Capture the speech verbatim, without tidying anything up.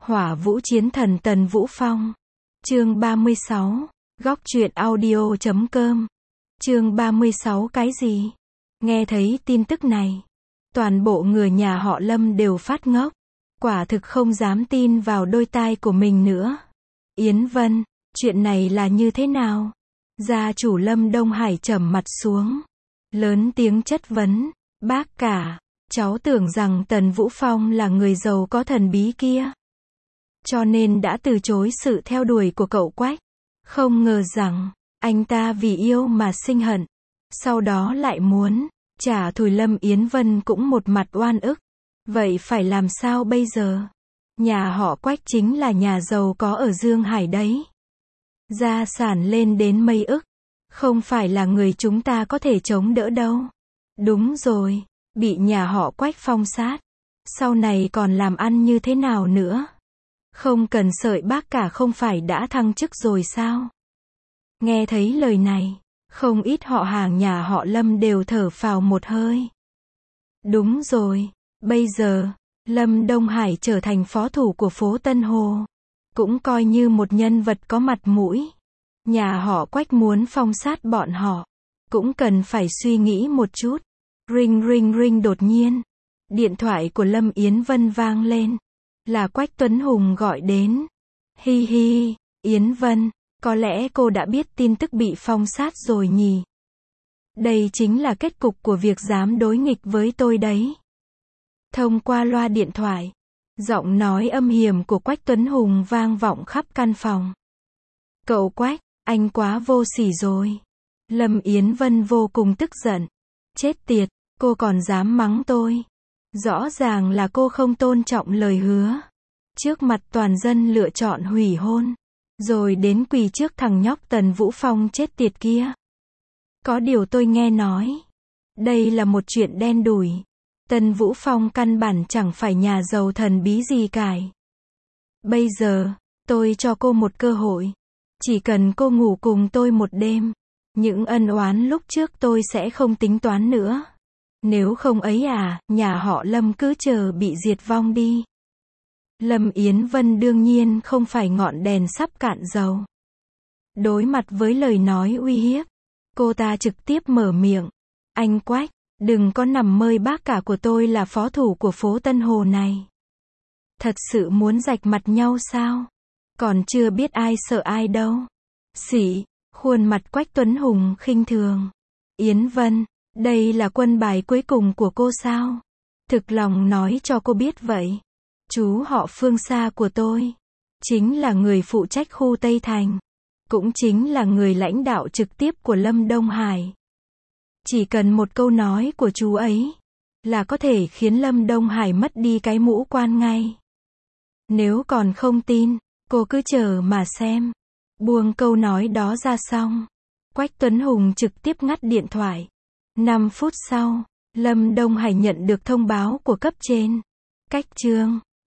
Hỏa Vũ Chiến Thần Tần Vũ Phong. Chương ba mươi sáu. Góc truyện audio chấm com. Chương ba mươi sáu. Cái gì? Nghe thấy tin tức này, toàn bộ người nhà họ Lâm đều phát ngốc, quả thực không dám tin vào đôi tai của mình nữa. Yến Vân, chuyện này là như thế nào? Gia chủ Lâm Đông Hải trầm mặt xuống, lớn tiếng chất vấn, bác cả, cháu tưởng rằng Tần Vũ Phong là người giàu có thần bí kia, cho nên đã từ chối sự theo đuổi của cậu Quách. Không ngờ rằng, anh ta vì yêu mà sinh hận, sau đó lại muốn trả thù. Lâm Yến Vân cũng một mặt oan ức. Vậy phải làm sao bây giờ? Nhà họ Quách chính là nhà giàu có ở Dương Hải đấy. Gia sản lên đến mấy ức, không phải là người chúng ta có thể chống đỡ đâu. Đúng rồi, bị nhà họ Quách phong sát, sau này còn làm ăn như thế nào nữa? Không cần sợi bác cả không phải đã thăng chức rồi sao? Nghe thấy lời này, không ít họ hàng nhà họ Lâm đều thở phào một hơi. Đúng rồi, bây giờ, Lâm Đông Hải trở thành phó thủ của phố Tân Hồ, cũng coi như một nhân vật có mặt mũi. Nhà họ Quách muốn phong sát bọn họ, cũng cần phải suy nghĩ một chút. Ring ring ring. Đột nhiên, điện thoại của Lâm Yến Vân vang lên. Là Quách Tuấn Hùng gọi đến. Hi hi, Yến Vân, có lẽ cô đã biết tin tức bị phong sát rồi nhỉ? Đây chính là kết cục của việc dám đối nghịch với tôi đấy. Thông qua loa điện thoại, giọng nói âm hiểm của Quách Tuấn Hùng vang vọng khắp căn phòng. Cậu Quách, anh quá vô sỉ rồi. Lâm Yến Vân vô cùng tức giận. Chết tiệt, cô còn dám mắng tôi. Rõ ràng là cô không tôn trọng lời hứa. Trước mặt toàn dân lựa chọn hủy hôn, rồi đến quỳ trước thằng nhóc Tần Vũ Phong chết tiệt kia. Có điều tôi nghe nói, đây là một chuyện đen đủi. Tần Vũ Phong căn bản chẳng phải nhà giàu thần bí gì cả. Bây giờ, tôi cho cô một cơ hội. Chỉ cần cô ngủ cùng tôi một đêm, những ân oán lúc trước tôi sẽ không tính toán nữa. Nếu không ấy à, nhà họ Lâm cứ chờ bị diệt vong đi. Lâm Yến Vân đương nhiên không phải ngọn đèn sắp cạn dầu. Đối mặt với lời nói uy hiếp, cô ta trực tiếp mở miệng. Anh Quách, đừng có nằm mơ bác cả của tôi là phó thủ của phố Tân Hồ này. Thật sự muốn rạch mặt nhau sao? Còn chưa biết ai sợ ai đâu. Xỉ, khuôn mặt Quách Tuấn Hùng khinh thường. Yến Vân, đây là quân bài cuối cùng của cô sao? Thực lòng nói cho cô biết vậy. Chú họ Phương xa của tôi, chính là người phụ trách khu Tây Thành, cũng chính là người lãnh đạo trực tiếp của Lâm Đông Hải. Chỉ cần một câu nói của chú ấy, là có thể khiến Lâm Đông Hải mất đi cái mũ quan ngay. Nếu còn không tin, cô cứ chờ mà xem. Buông câu nói đó ra xong, Quách Tuấn Hùng trực tiếp ngắt điện thoại. năm phút sau, Lâm Đông Hải nhận được thông báo của cấp trên. Cách chương